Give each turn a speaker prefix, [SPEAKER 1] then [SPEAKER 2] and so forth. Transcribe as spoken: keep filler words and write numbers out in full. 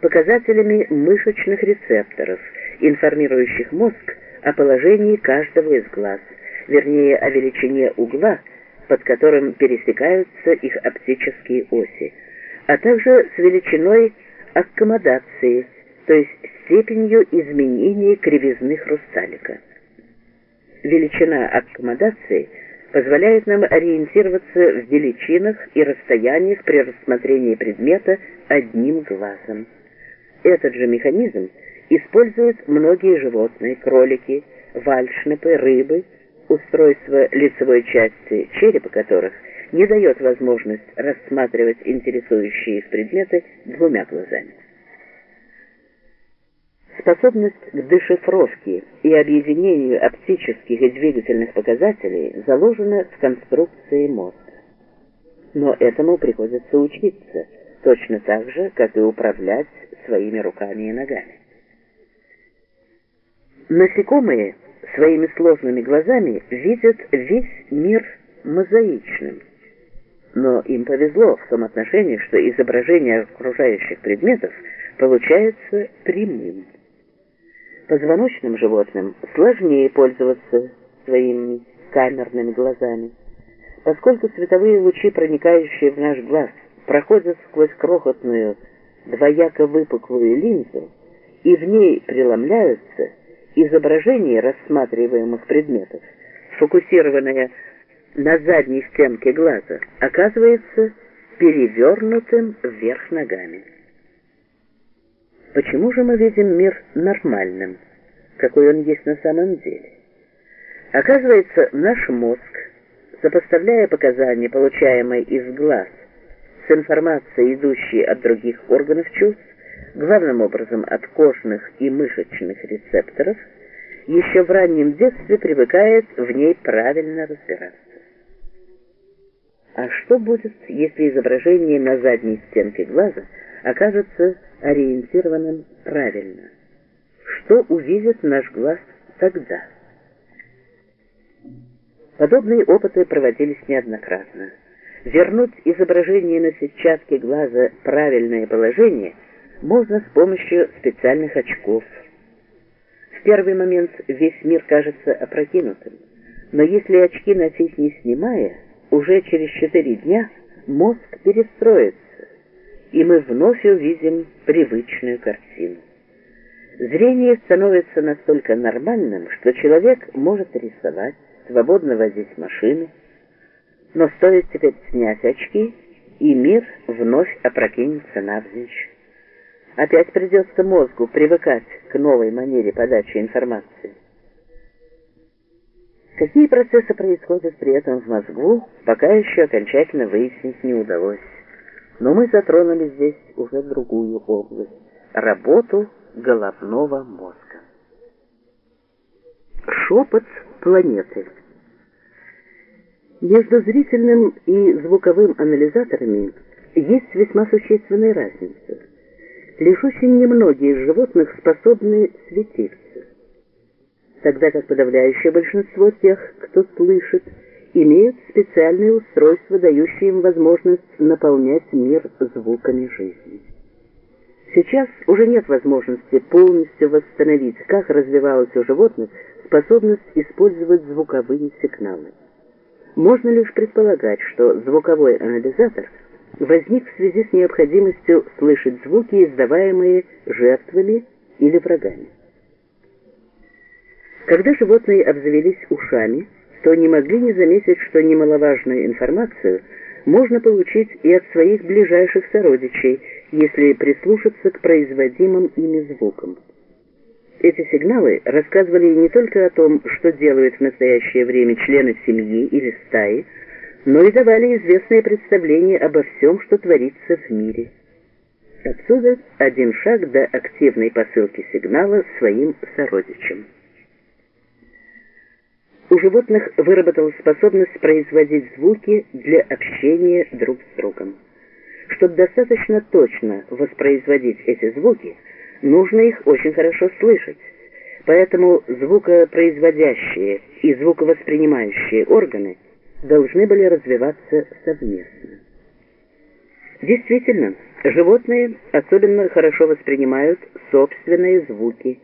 [SPEAKER 1] показателями мышечных рецепторов, информирующих мозг о положении каждого из глаз, вернее, о величине угла, под которым пересекаются их оптические оси, а также с величиной аккомодации, то есть степенью изменения кривизны хрусталика. Величина аккомодации позволяет нам ориентироваться в величинах и расстояниях при рассмотрении предмета одним глазом. Этот же механизм используют многие животные: кролики, вальшнепы, рыбы, устройство лицевой части черепа которых не дает возможность рассматривать интересующие их предметы двумя глазами. Способность к дешифровке и объединению оптических и двигательных показателей заложена в конструкции мозга. Но этому приходится учиться, точно так же, как и управлять своими руками и ногами. Насекомые своими сложными глазами видят весь мир мозаичным. Но им повезло в том отношении, что изображение окружающих предметов получается прямым. Позвоночным животным сложнее пользоваться своими камерными глазами, поскольку световые лучи, проникающие в наш глаз, проходят сквозь крохотную двояко выпуклую линзу, и в ней преломляются, изображение рассматриваемых предметов, сфокусированное на задней стенке глаза, оказывается перевернутым вверх ногами. Почему же мы видим мир нормальным, какой он есть на самом деле? Оказывается, наш мозг, сопоставляя показания, получаемые из глаз, с информацией, идущей от других органов чувств, главным образом от кожных и мышечных рецепторов, еще в раннем детстве привыкает в ней правильно разбираться. А что будет, если изображение на задней стенке глаза окажется ориентированным правильно? Что увидит наш глаз тогда? Подобные опыты проводились неоднократно. Вернуть изображение на сетчатке глаза правильное положение можно с помощью специальных очков. В первый момент весь мир кажется опрокинутым, но если очки носить не снимая, уже через четыре дня мозг перестроится, и мы вновь увидим привычную картину. Зрение становится настолько нормальным, что человек может рисовать, свободно возить машины, но стоит теперь снять очки, и мир вновь опрокинется навзничь. Опять придется мозгу привыкать к новой манере подачи информации. Какие процессы происходят при этом в мозгу, пока еще окончательно выяснить не удалось. Но мы затронули здесь уже другую область – работу головного мозга. Шепот планеты. Между зрительным и звуковым анализаторами есть весьма существенная разница. Лишь очень немногие из животных способны светиться, тогда как подавляющее большинство тех, кто слышит, имеют специальные устройства, дающие им возможность наполнять мир звуками жизни. Сейчас уже нет возможности полностью восстановить, как развивалась у животных способность использовать звуковые сигналы. Можно лишь предполагать, что звуковой анализатор возник в связи с необходимостью слышать звуки, издаваемые жертвами или врагами. Когда животные обзавелись ушами, то не могли не заметить, что немаловажную информацию можно получить и от своих ближайших сородичей, если прислушаться к производимым ими звукам. Эти сигналы рассказывали не только о том, что делают в настоящее время члены семьи или стаи, но и давали известное представление обо всем, что творится в мире. Отсюда один шаг до активной посылки сигнала своим сородичам. У животных выработалась способность производить звуки для общения друг с другом. Чтобы достаточно точно воспроизводить эти звуки, нужно их очень хорошо слышать, поэтому звукопроизводящие и звуковоспринимающие органы должны были развиваться совместно. Действительно, Животные особенно хорошо воспринимают собственные звуки.